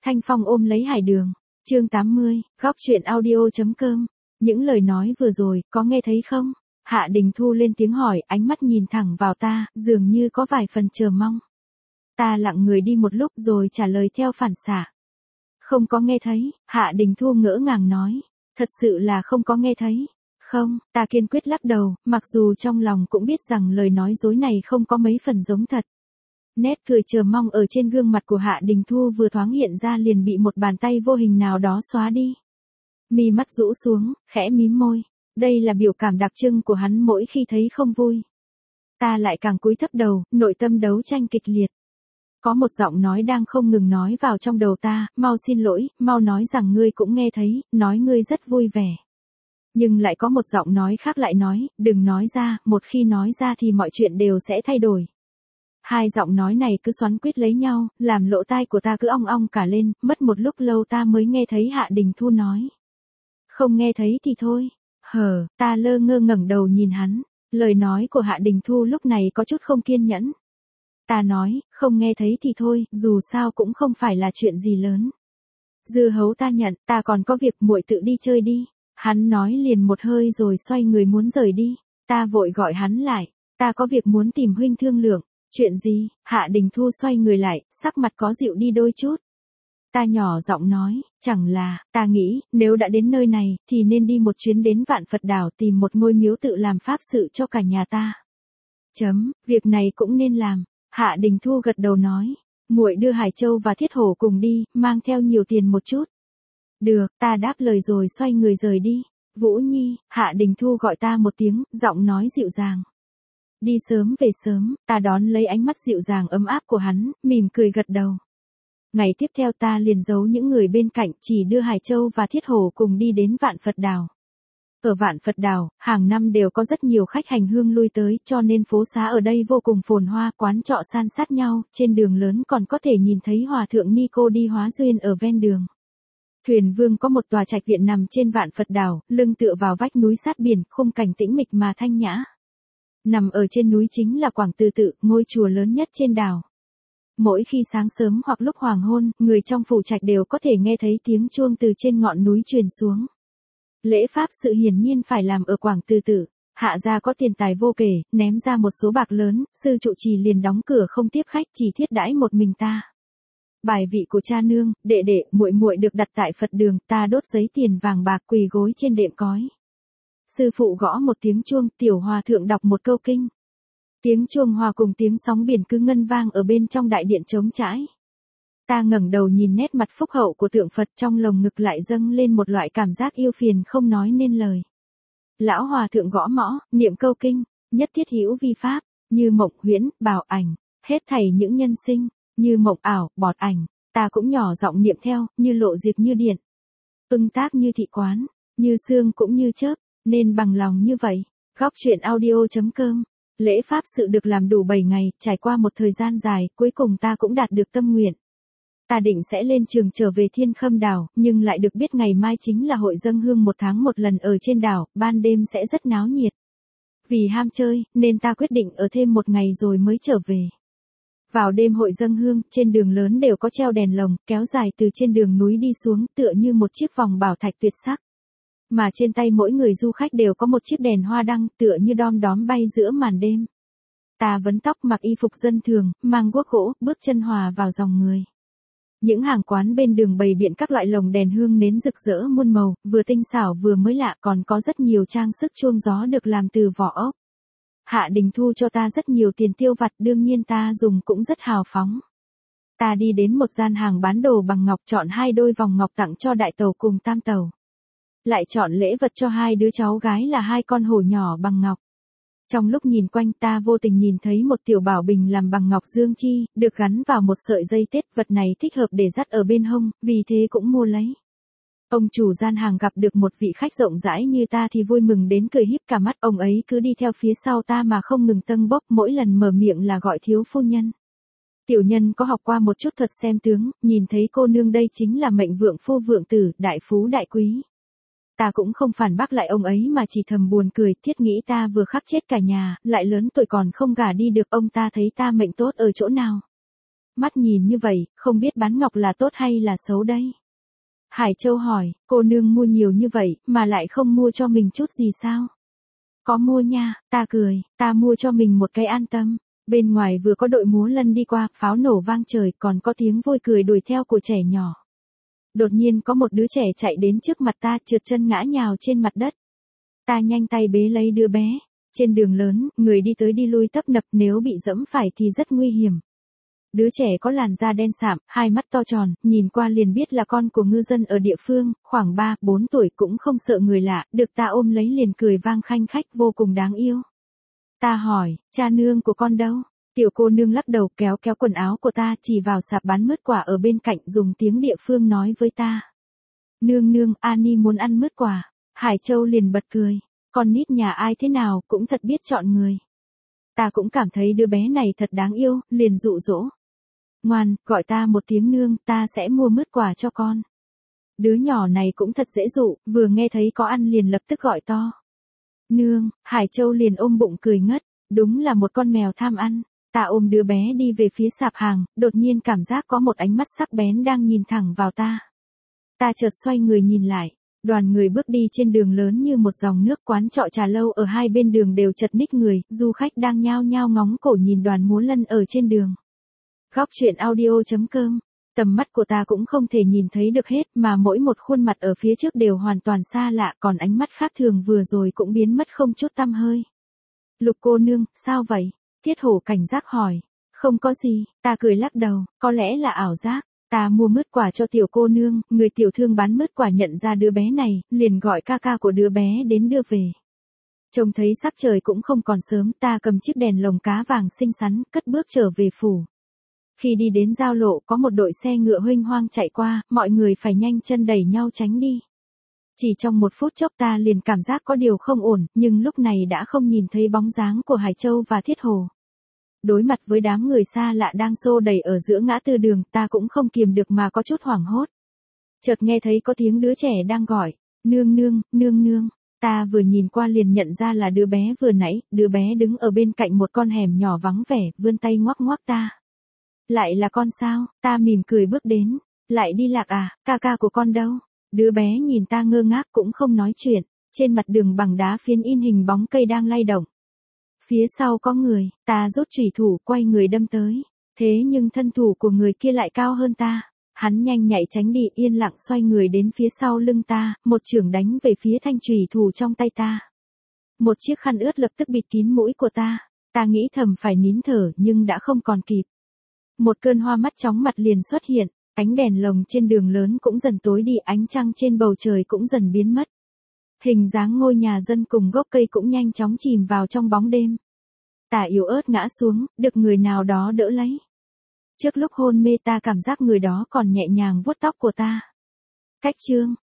Thanh Phong ôm lấy Hải Đường. Chương 80, góc truyện audio.com. Những lời nói vừa rồi, có nghe thấy không? Hạ Đình Thu lên tiếng hỏi, ánh mắt nhìn thẳng vào ta, dường như có vài phần chờ mong. Ta lặng người đi một lúc rồi trả lời theo phản xạ. Không có nghe thấy, Hạ Đình Thu ngỡ ngàng nói. Thật sự là không có nghe thấy. Không, ta kiên quyết lắc đầu, mặc dù trong lòng cũng biết rằng lời nói dối này không có mấy phần giống thật. Nét cười chờ mong ở trên gương mặt của Hạ Đình Thu vừa thoáng hiện ra liền bị một bàn tay vô hình nào đó xóa đi. Mi mắt rũ xuống, khẽ mím môi. Đây là biểu cảm đặc trưng của hắn mỗi khi thấy không vui. Ta lại càng cúi thấp đầu, nội tâm đấu tranh kịch liệt. Có một giọng nói đang không ngừng nói vào trong đầu ta, mau xin lỗi, mau nói rằng ngươi cũng nghe thấy, nói ngươi rất vui vẻ. Nhưng lại có một giọng nói khác lại nói, đừng nói ra, một khi nói ra thì mọi chuyện đều sẽ thay đổi. Hai giọng nói này cứ xoắn quýt lấy nhau, làm lỗ tai của ta cứ ong ong cả lên, mất một lúc lâu ta mới nghe thấy Hạ Đình Thu nói. Không nghe thấy thì thôi. Ta lơ ngơ ngẩng đầu nhìn hắn, lời nói của Hạ Đình Thu lúc này có chút không kiên nhẫn. Ta nói, không nghe thấy thì thôi, dù sao cũng không phải là chuyện gì lớn. Dưa hấu ta nhận, ta còn có việc, muội tự đi chơi đi. Hắn nói liền một hơi rồi xoay người muốn rời đi. Ta vội gọi hắn lại, ta có việc muốn tìm huynh thương lượng. Chuyện gì? Hạ Đình Thu xoay người lại, sắc mặt có dịu đi đôi chút. Ta nhỏ giọng nói, chẳng là, ta nghĩ, nếu đã đến nơi này, thì nên đi một chuyến đến Vạn Phật Đảo tìm một ngôi miếu tự làm pháp sự cho cả nhà ta. Việc này cũng nên làm. Hạ Đình Thu gật đầu nói, muội đưa Hải Châu và Thiết Hổ cùng đi, mang theo nhiều tiền một chút. Được, ta đáp lời rồi xoay người rời đi. Vũ Nhi, Hạ Đình Thu gọi ta một tiếng, giọng nói dịu dàng. Đi sớm về sớm, ta đón lấy ánh mắt dịu dàng ấm áp của hắn, mỉm cười gật đầu. Ngày tiếp theo ta liền giấu những người bên cạnh, chỉ đưa Hải Châu và Thiết Hổ cùng đi đến Vạn Phật Đảo. Ở Vạn Phật Đảo, hàng năm đều có rất nhiều khách hành hương lui tới, cho nên phố xá ở đây vô cùng phồn hoa, quán trọ san sát nhau, trên đường lớn còn có thể nhìn thấy Hòa Thượng Nico đi hóa duyên ở ven đường. Thuyền Vương có một tòa trạch viện nằm trên Vạn Phật Đảo, lưng tựa vào vách núi sát biển, khung cảnh tĩnh mịch mà thanh nhã. Nằm ở trên núi chính là Quảng Từ Tự, ngôi chùa lớn nhất trên đảo. Mỗi khi sáng sớm hoặc lúc hoàng hôn, người trong phủ trạch đều có thể nghe thấy tiếng chuông từ trên ngọn núi truyền xuống. Lễ pháp sự hiển nhiên phải làm ở Quảng Từ Tự. Hạ gia có tiền tài vô kể, ném ra một số bạc lớn, sư trụ trì liền đóng cửa không tiếp khách, chỉ thiết đãi một mình ta. Bài vị của cha nương, đệ đệ, muội muội được đặt tại Phật đường, ta đốt giấy tiền vàng bạc quỳ gối trên đệm cói. Sư phụ gõ một tiếng chuông, tiểu hòa thượng đọc một câu kinh. Tiếng chuông hòa cùng tiếng sóng biển cứ ngân vang ở bên trong đại điện trống trải. Ta ngẩng đầu nhìn nét mặt phúc hậu của tượng Phật, trong lồng ngực lại dâng lên một loại cảm giác yêu phiền không nói nên lời. Lão hòa thượng gõ mõ, niệm câu kinh, nhất thiết hữu vi pháp, như mộng huyễn, bảo ảnh, hết thảy những nhân sinh, như mộng ảo, bọt ảnh. Ta cũng nhỏ giọng niệm theo, như lộ diệt như điện, ưng tác như thị quán, như sương cũng như chớp, nên bằng lòng như vậy. Góc truyện audio.com. Lễ pháp sự được làm đủ 7 ngày, trải qua một thời gian dài, cuối cùng ta cũng đạt được tâm nguyện. Ta định sẽ lên trường trở về Thiên Khâm đảo, nhưng lại được biết ngày mai chính là hội dâng hương 1 tháng một lần ở trên đảo, ban đêm sẽ rất náo nhiệt. Vì ham chơi, nên ta quyết định ở thêm 1 ngày rồi mới trở về. Vào đêm hội dâng hương, trên đường lớn đều có treo đèn lồng, kéo dài từ trên đường núi đi xuống, tựa như một chiếc vòng bảo thạch tuyệt sắc. Mà trên tay mỗi người du khách đều có một chiếc đèn hoa đăng, tựa như đom đóm bay giữa màn đêm. Ta vấn tóc mặc y phục dân thường, mang guốc gỗ, bước chân hòa vào dòng người. Những hàng quán bên đường bày biện các loại lồng đèn hương nến rực rỡ muôn màu, vừa tinh xảo vừa mới lạ, còn có rất nhiều trang sức chuông gió được làm từ vỏ ốc. Hạ Đình Thu cho ta rất nhiều tiền tiêu vặt, đương nhiên ta dùng cũng rất hào phóng. Ta đi đến một gian hàng bán đồ bằng ngọc, chọn 2 đôi vòng ngọc tặng cho đại tẩu cùng tam tẩu. Lại chọn lễ vật cho 2 đứa cháu gái là 2 con hổ nhỏ bằng ngọc. Trong lúc nhìn quanh ta vô tình nhìn thấy một tiểu bảo bình làm bằng ngọc dương chi, được gắn vào một sợi dây tết, vật này thích hợp để dắt ở bên hông, vì thế cũng mua lấy. Ông chủ gian hàng gặp được một vị khách rộng rãi như ta thì vui mừng đến cười híp cả mắt, ông ấy cứ đi theo phía sau ta mà không ngừng tâng bốc, mỗi lần mở miệng là gọi thiếu phu nhân. Tiểu nhân có học qua một chút thuật xem tướng, nhìn thấy cô nương đây chính là mệnh vượng phu vượng tử, đại phú đại quý. Ta cũng không phản bác lại ông ấy mà chỉ thầm buồn cười, thiết nghĩ ta vừa khắc chết cả nhà, lại lớn tuổi còn không gả đi được, ông ta thấy ta mệnh tốt ở chỗ nào. Mắt nhìn như vậy, không biết bán ngọc là tốt hay là xấu đây? Hải Châu hỏi, cô nương mua nhiều như vậy, mà lại không mua cho mình chút gì sao? Có mua nha, ta cười, ta mua cho mình một cái an tâm. Bên ngoài vừa có đội múa lân đi qua, pháo nổ vang trời, còn có tiếng vui cười đuổi theo của trẻ nhỏ. Đột nhiên có một đứa trẻ chạy đến trước mặt ta, trượt chân ngã nhào trên mặt đất. Ta nhanh tay bế lấy đứa bé. Trên đường lớn, người đi tới đi lui tấp nập, nếu bị dẫm phải thì rất nguy hiểm. Đứa trẻ có làn da đen sạm, hai mắt to tròn, nhìn qua liền biết là con của ngư dân ở địa phương, khoảng 3-4 tuổi, cũng không sợ người lạ, được ta ôm lấy liền cười vang khanh khách, vô cùng đáng yêu. Ta hỏi, cha nương của con đâu? Tiểu cô nương lắc đầu, kéo kéo quần áo của ta, chỉ vào sạp bán mứt quả ở bên cạnh, dùng tiếng địa phương nói với ta. Nương nương, Ani muốn ăn mứt quả. Hải Châu liền bật cười, con nít nhà ai thế nào, cũng thật biết chọn người. Ta cũng cảm thấy đứa bé này thật đáng yêu, liền dụ dỗ. Ngoan, gọi ta một tiếng nương, ta sẽ mua mứt quả cho con. Đứa nhỏ này cũng thật dễ dụ, vừa nghe thấy có ăn liền lập tức gọi to. Nương, Hải Châu liền ôm bụng cười ngất, đúng là một con mèo tham ăn. Ta ôm đứa bé đi về phía sạp hàng, đột nhiên cảm giác có một ánh mắt sắc bén đang nhìn thẳng vào ta. Ta chợt xoay người nhìn lại, đoàn người bước đi trên đường lớn như một dòng nước, quán trọ trà lâu ở hai bên đường đều chật ních người, du khách đang nhao nhao ngóng cổ nhìn đoàn múa lân ở trên đường. Góc truyện audio.com. Tầm mắt của ta cũng không thể nhìn thấy được hết, mà mỗi một khuôn mặt ở phía trước đều hoàn toàn xa lạ, còn ánh mắt khác thường vừa rồi cũng biến mất không chút tăm hơi. Lục cô nương, sao vậy? Thiết Hổ cảnh giác hỏi. Không có gì, ta cười lắc đầu, có lẽ là ảo giác. Ta mua mứt quả cho tiểu cô nương, người tiểu thương bán mứt quả nhận ra đứa bé này, liền gọi ca ca của đứa bé đến đưa về. Trông thấy sắc trời cũng không còn sớm, ta cầm chiếc đèn lồng cá vàng xinh xắn, cất bước trở về phủ. Khi đi đến giao lộ, có một đội xe ngựa huênh hoang chạy qua, mọi người phải nhanh chân đẩy nhau tránh đi. Chỉ trong một phút chốc ta liền cảm giác có điều không ổn, nhưng lúc này đã không nhìn thấy bóng dáng của Hải Châu và Thiết Hồ. Đối mặt với đám người xa lạ đang xô đẩy ở giữa ngã tư đường, ta cũng không kiềm được mà có chút hoảng hốt. Chợt nghe thấy có tiếng đứa trẻ đang gọi, nương nương, nương nương. Ta vừa nhìn qua liền nhận ra là đứa bé vừa nãy, đứa bé đứng ở bên cạnh một con hẻm nhỏ vắng vẻ, vươn tay ngoắc ngoắc ta. Lại là con sao? Ta mỉm cười bước đến. Lại đi lạc à, ca ca của con đâu? Đứa bé nhìn ta ngơ ngác cũng không nói chuyện. Trên mặt đường bằng đá phiến in hình bóng cây đang lay động. Phía sau có người, ta rút chủy thủ quay người đâm tới. Thế nhưng thân thủ của người kia lại cao hơn ta. Hắn nhanh nhạy tránh đi, yên lặng xoay người đến phía sau lưng ta, một chưởng đánh về phía thanh chủy thủ trong tay ta. Một chiếc khăn ướt lập tức bịt kín mũi của ta. Ta nghĩ thầm phải nín thở nhưng đã không còn kịp. Một cơn hoa mắt chóng mặt liền xuất hiện, ánh đèn lồng trên đường lớn cũng dần tối đi, ánh trăng trên bầu trời cũng dần biến mất. Hình dáng ngôi nhà dân cùng gốc cây cũng nhanh chóng chìm vào trong bóng đêm. Ta yếu ớt ngã xuống, được người nào đó đỡ lấy. Trước lúc hôn mê ta cảm giác người đó còn nhẹ nhàng vuốt tóc của ta. Cách chương